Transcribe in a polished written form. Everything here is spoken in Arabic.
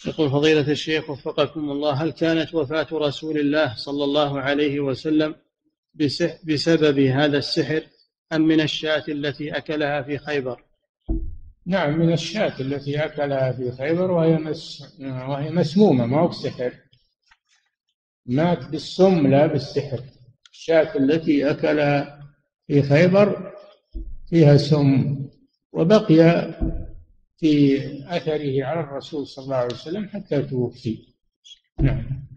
يقول فضيلة الشيخ وفقكم الله: هل كانت وفاة رسول الله صلى الله عليه وسلم بسبب هذا السحر أم من الشاة التي أكلها في خيبر؟ نعم، من الشاة التي أكلها في خيبر، وهي مسمومة، ما هو بسحر، مات بالسم لا بالسحر. الشاة التي أكلها في خيبر فيها سم، وبقي في أثره على الرسول صلى الله عليه وسلم حتى توفي. نعم.